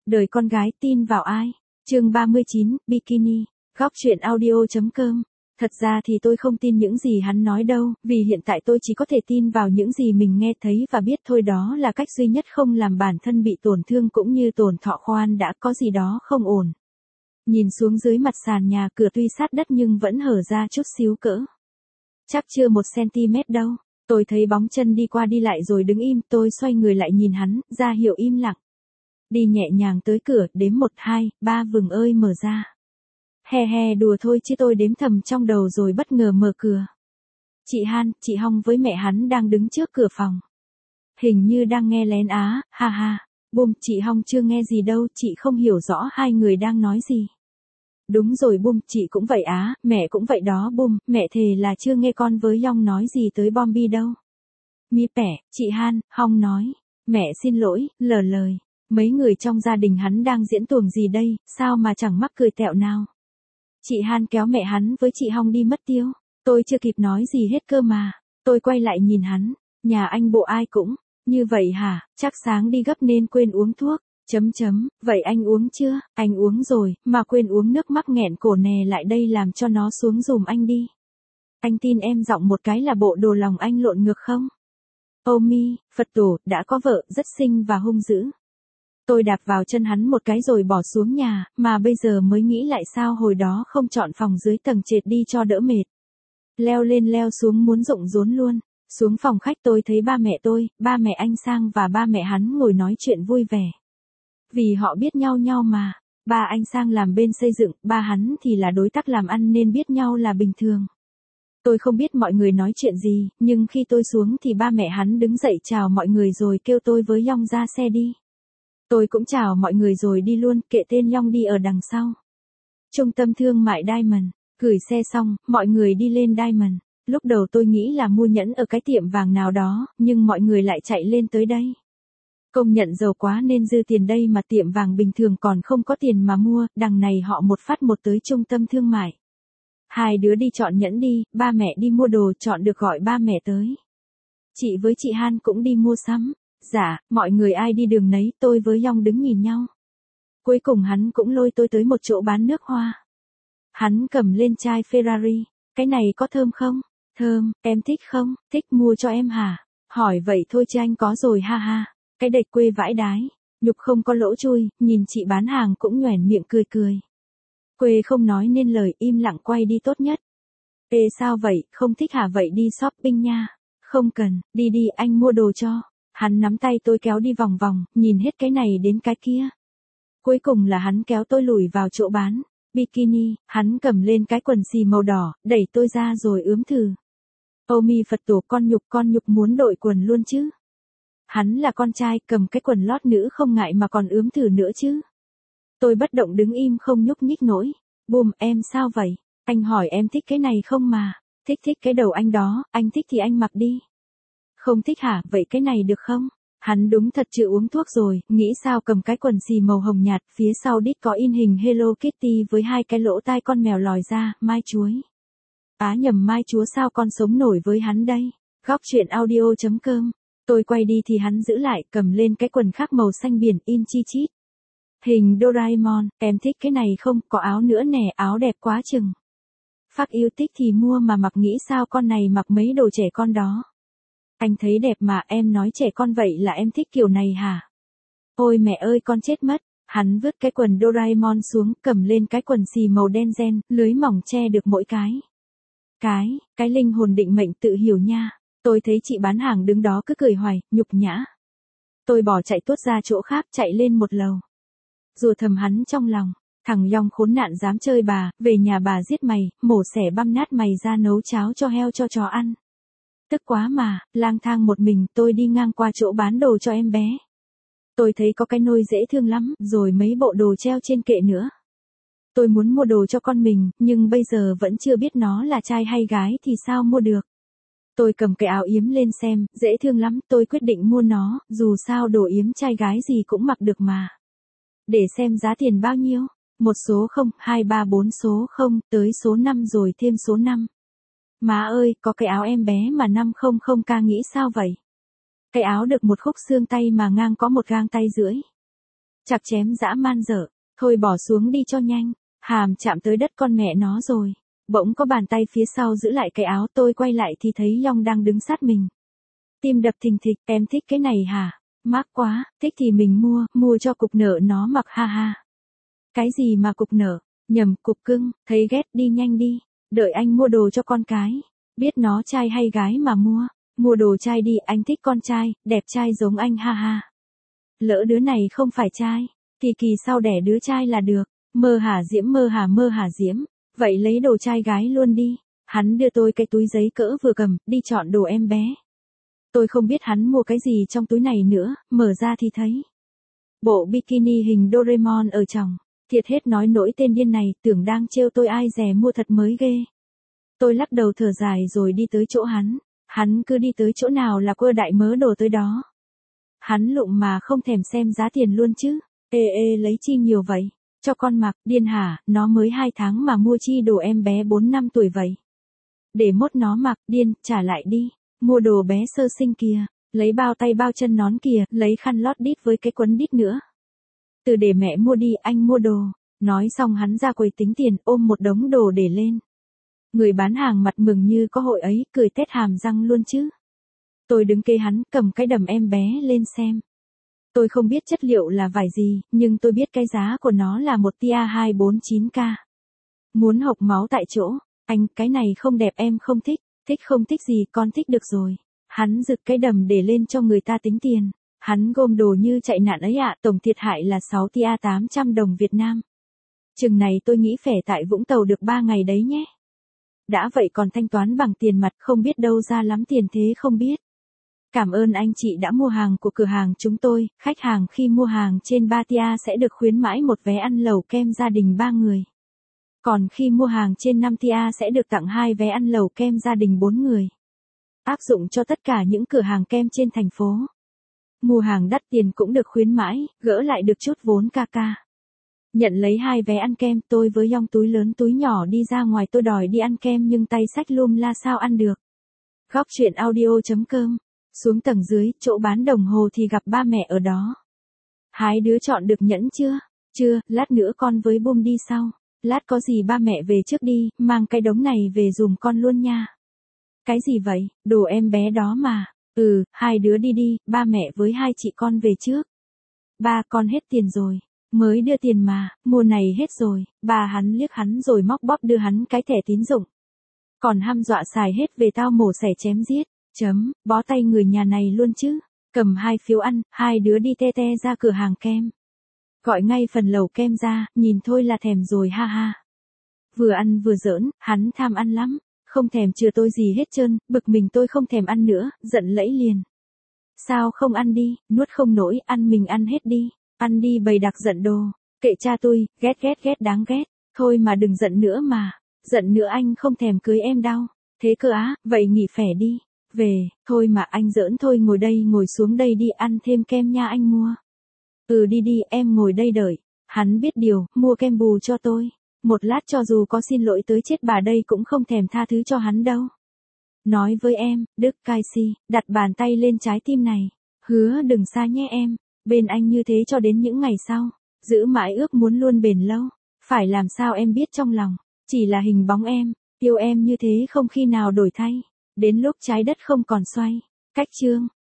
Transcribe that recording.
Đời con gái tin vào ai? Chương 39, Bikini. Góc truyện audio.com. Thật ra thì tôi không tin những gì hắn nói đâu, vì hiện tại tôi chỉ có thể tin vào những gì mình nghe thấy và biết thôi, đó là cách duy nhất không làm bản thân bị tổn thương cũng như tổn thọ. Khoan đã, có gì đó không ổn. Nhìn xuống dưới mặt sàn nhà, cửa tuy sát đất nhưng vẫn hở ra chút xíu cỡ. Chắc chưa 1 cm đâu. Tôi thấy bóng chân đi qua đi lại rồi đứng im, tôi xoay người lại nhìn hắn, ra hiệu im lặng. Đi nhẹ nhàng tới cửa, đếm 1, 2, 3 vừng ơi mở ra. He đùa thôi chứ, tôi đếm thầm trong đầu rồi bất ngờ mở cửa. Chị Han, chị Hong với mẹ hắn đang đứng trước cửa phòng. Hình như đang nghe lén á, ha ha. Bùm, chị Hong chưa nghe gì đâu, chị không hiểu rõ hai người đang nói gì. Đúng rồi Bùm, chị cũng vậy á, mẹ cũng vậy đó Bùm, mẹ thề là chưa nghe con với Yong nói gì tới Bombi đâu. Mi pẻ, chị Han, Hong nói. Mẹ xin lỗi, lờ lời. Mấy người trong gia đình hắn đang diễn tuồng gì đây, sao mà chẳng mắc cười tẹo nào. Chị Han kéo mẹ hắn với chị Hong đi mất tiêu. Tôi chưa kịp nói gì hết cơ mà. Tôi quay lại nhìn hắn. Nhà anh bộ ai cũng như vậy hả? Chắc sáng đi gấp nên quên uống thuốc. Vậy anh uống chưa? Anh uống rồi, mà quên uống nước, mắc nghẹn cổ nè, lại đây làm cho nó xuống dùm anh đi. Anh tin em giọng một cái là bộ đồ lòng anh lộn ngược không? Ô mi, Phật tổ, đã có vợ, rất xinh và hung dữ. Tôi đạp vào chân hắn một cái rồi bỏ xuống nhà, mà bây giờ mới nghĩ lại sao hồi đó không chọn phòng dưới tầng trệt đi cho đỡ mệt. Leo lên leo xuống muốn rụng rốn luôn. Xuống phòng khách tôi thấy ba mẹ tôi, ba mẹ anh Sang và ba mẹ hắn ngồi nói chuyện vui vẻ. Vì họ biết nhau mà. Ba anh Sang làm bên xây dựng, ba hắn thì là đối tác làm ăn nên biết nhau là bình thường. Tôi không biết mọi người nói chuyện gì, nhưng khi tôi xuống thì ba mẹ hắn đứng dậy chào mọi người rồi kêu tôi với Yong ra xe đi. Tôi cũng chào mọi người rồi đi luôn, kệ tên Yong đi ở đằng sau. Trung tâm thương mại Diamond. Gửi xe xong, mọi người đi lên Diamond. Lúc đầu tôi nghĩ là mua nhẫn ở cái tiệm vàng nào đó, nhưng mọi người lại chạy lên tới đây. Công nhận giàu quá nên dư tiền đây mà tiệm vàng bình thường còn không có tiền mà mua, đằng này họ một phát một tới trung tâm thương mại. Hai đứa đi chọn nhẫn đi, ba mẹ đi mua đồ, chọn được gọi ba mẹ tới. Chị với chị Han cũng đi mua sắm. Dạ, mọi người ai đi đường nấy, tôi với Yong đứng nhìn nhau. Cuối cùng hắn cũng lôi tôi tới một chỗ bán nước hoa. Hắn cầm lên chai Ferrari. Cái này có thơm không? Thơm, em thích không? Thích, mua cho em hả? Hỏi vậy thôi chứ anh có rồi, ha ha. Cái đệt quê vãi đái. Nhục không có lỗ chui, nhìn chị bán hàng cũng nhoẻn miệng cười. Quê không nói nên lời, im lặng quay đi tốt nhất. Ê sao vậy, không thích hả? Vậy đi shopping nha. Không cần, đi anh mua đồ cho. Hắn nắm tay tôi kéo đi vòng vòng, nhìn hết cái này đến cái kia. Cuối cùng là hắn kéo tôi lùi vào chỗ bán bikini, hắn cầm lên cái quần xì màu đỏ, đẩy tôi ra rồi ướm thử. Ô mi Phật tổ, con nhục muốn đội quần luôn chứ. Hắn là con trai, cầm cái quần lót nữ không ngại mà còn ướm thử nữa chứ. Tôi bất động đứng im không nhúc nhích nổi. Bùm, em sao vậy? Anh hỏi em thích cái này không mà. Thích cái đầu anh đó, anh thích thì anh mặc đi. Không thích hả? Vậy cái này được không? Hắn đúng thật chịu uống thuốc rồi, nghĩ sao cầm cái quần xì màu hồng nhạt, phía sau đít có in hình Hello Kitty với hai cái lỗ tai con mèo lòi ra, mai chuối. Á nhầm, mai chúa, sao con sống nổi với hắn đây? Góc truyện audio.com. Tôi quay đi thì hắn giữ lại, cầm lên cái quần khác màu xanh biển, in chi chít. Hình Doraemon, em thích cái này không? Có áo nữa nè, áo đẹp quá chừng. Phác yêu thích thì mua mà mặc, nghĩ sao con này mặc mấy đồ trẻ con đó. Anh thấy đẹp mà, em nói trẻ con vậy là em thích kiểu này hả? Ôi mẹ ơi, con chết mất. Hắn vứt cái quần Doraemon xuống, cầm lên cái quần xì màu đen ren, lưới mỏng che được mỗi cái. Cái linh hồn định mệnh tự hiểu nha. Tôi thấy chị bán hàng đứng đó cứ cười hoài, nhục nhã. Tôi bỏ chạy tuốt ra chỗ khác, chạy lên một lầu. Rủa thầm hắn trong lòng, thằng Yong khốn nạn dám chơi bà, về nhà bà giết mày, mổ xẻ băm nát mày ra nấu cháo cho heo cho chó ăn. Tức quá mà, lang thang một mình, tôi đi ngang qua chỗ bán đồ cho em bé. Tôi thấy có cái nôi dễ thương lắm, rồi mấy bộ đồ treo trên kệ nữa. Tôi muốn mua đồ cho con mình, nhưng bây giờ vẫn chưa biết nó là trai hay gái thì sao mua được. Tôi cầm cái áo yếm lên xem, dễ thương lắm, tôi quyết định mua nó, dù sao đồ yếm trai gái gì cũng mặc được mà. Để xem giá tiền bao nhiêu. Một số 0, 2, 3, 4 số 0, tới số 5 rồi thêm số 5. Má ơi, có cái áo em bé mà 500k, nghĩ sao vậy? Cái áo được một khúc xương tay mà ngang có một gang tay rưỡi. Chặt chém dã man dở. Thôi bỏ xuống đi cho nhanh. Hàm chạm tới đất con mẹ nó rồi. Bỗng có bàn tay phía sau giữ lại cái áo, tôi quay lại thì thấy Long đang đứng sát mình. Tim đập thình thịch, em thích cái này hả? Mắc quá, thích thì mình mua cho cục nợ nó mặc ha ha. Cái gì mà cục nợ? Nhầm, cục cưng, thấy ghét đi nhanh đi. Đợi anh mua đồ cho con cái. Biết nó trai hay gái mà mua. Mua đồ trai đi, anh thích con trai, đẹp trai giống anh ha ha. Lỡ đứa này không phải trai, thì kỳ sau đẻ đứa trai là được. Mơ hả diễm. Vậy lấy đồ trai gái luôn đi. Hắn đưa tôi cái túi giấy cỡ vừa cầm, đi chọn đồ em bé. Tôi không biết hắn mua cái gì trong túi này nữa, mở ra thì thấy bộ bikini hình Doraemon ở trong. Thiệt hết nói nỗi tên điên này, tưởng đang trêu tôi ai dè mua thật mới ghê. Tôi lắc đầu thở dài rồi đi tới chỗ hắn. Hắn cứ đi tới chỗ nào là quơ đại mớ đồ tới đó. Hắn lụm mà không thèm xem giá tiền luôn chứ. Lấy chi nhiều vậy? Cho con mặc, điên hả, nó mới 2 tháng mà mua chi đồ em bé 4 năm tuổi vậy. Để mốt nó mặc, điên, trả lại đi. Mua đồ bé sơ sinh kìa, lấy bao tay bao chân nón kìa, lấy khăn lót đít với cái quấn đít nữa. Từ để mẹ mua đi, anh mua đồ. Nói xong hắn ra quầy tính tiền, ôm một đống đồ để lên. Người bán hàng mặt mừng như có hội ấy, cười tét hàm răng luôn chứ. Tôi đứng kế hắn, cầm cái đầm em bé lên xem. Tôi không biết chất liệu là vải gì, nhưng tôi biết cái giá của nó là một tia 249k. Muốn hộc máu tại chỗ. Anh, cái này không đẹp em không thích. Thích không thích gì, con thích được rồi. Hắn giựt cái đầm để lên cho người ta tính tiền. Hắn gom đồ như chạy nạn ấy ạ, tổng thiệt hại là 6 tia 800 đồng Việt Nam. Chừng này tôi nghĩ phẻ tại Vũng Tàu được 3 ngày đấy nhé. Đã vậy còn thanh toán bằng tiền mặt, không biết đâu ra lắm tiền thế không biết. Cảm ơn anh chị đã mua hàng của cửa hàng chúng tôi, khách hàng khi mua hàng trên 3 tia sẽ được khuyến mãi một vé ăn lẩu kem gia đình 3 người. Còn khi mua hàng trên 5 tia sẽ được tặng 2 vé ăn lẩu kem gia đình 4 người. Áp dụng cho tất cả những cửa hàng kem trên thành phố. Mua hàng đắt tiền cũng được khuyến mãi, gỡ lại được chút vốn ca. Nhận lấy 2 vé ăn kem, tôi với Yong túi lớn túi nhỏ đi ra ngoài, tôi đòi đi ăn kem nhưng tay xách lum la sao ăn được. Góc chuyện audio.com. Xuống tầng dưới, chỗ bán đồng hồ thì gặp ba mẹ ở đó. Hai đứa chọn được nhẫn chưa? Chưa, lát nữa con với Bum đi sau. Lát có gì ba mẹ về trước đi, mang cái đống này về dùm con luôn nha. Cái gì vậy, đồ em bé đó mà. Hai đứa đi đi, ba mẹ với hai chị con về trước. Ba con hết tiền rồi. Mới đưa tiền mà, mùa này hết rồi. Ba hắn liếc hắn rồi móc bóp đưa hắn cái thẻ tín dụng. Còn hăm dọa xài hết về tao mổ xẻ chém giết. Bó tay người nhà này luôn chứ. Cầm 2 phiếu ăn, hai đứa đi te ra cửa hàng kem. Gọi ngay phần lẩu kem ra, nhìn thôi là thèm rồi ha ha. Vừa ăn vừa giỡn, hắn tham ăn lắm. Không thèm chừa tôi gì hết trơn, bực mình tôi không thèm ăn nữa, giận lẫy liền. Sao không ăn đi, nuốt không nổi, ăn mình ăn hết đi. Ăn đi bầy đặc giận đồ. Kệ cha tôi, ghét đáng ghét. Thôi mà đừng giận nữa mà. Giận nữa anh không thèm cưới em đâu. Thế cơ á, vậy nghỉ phẻ đi. Về, thôi mà anh giỡn thôi, ngồi đây ngồi xuống đây đi, ăn thêm kem nha anh mua. Đi em ngồi đây đợi. Hắn biết điều, mua kem bù cho tôi. Một lát cho dù có xin lỗi tới chết bà đây cũng không thèm tha thứ cho hắn đâu. Nói với em, Đức Cai Si, đặt bàn tay lên trái tim này. Hứa đừng xa nhé em. Bên anh như thế cho đến những ngày sau. Giữ mãi ước muốn luôn bền lâu. Phải làm sao em biết trong lòng. Chỉ là hình bóng em. Yêu em như thế không khi nào đổi thay. Đến lúc trái đất không còn xoay. Cách chương.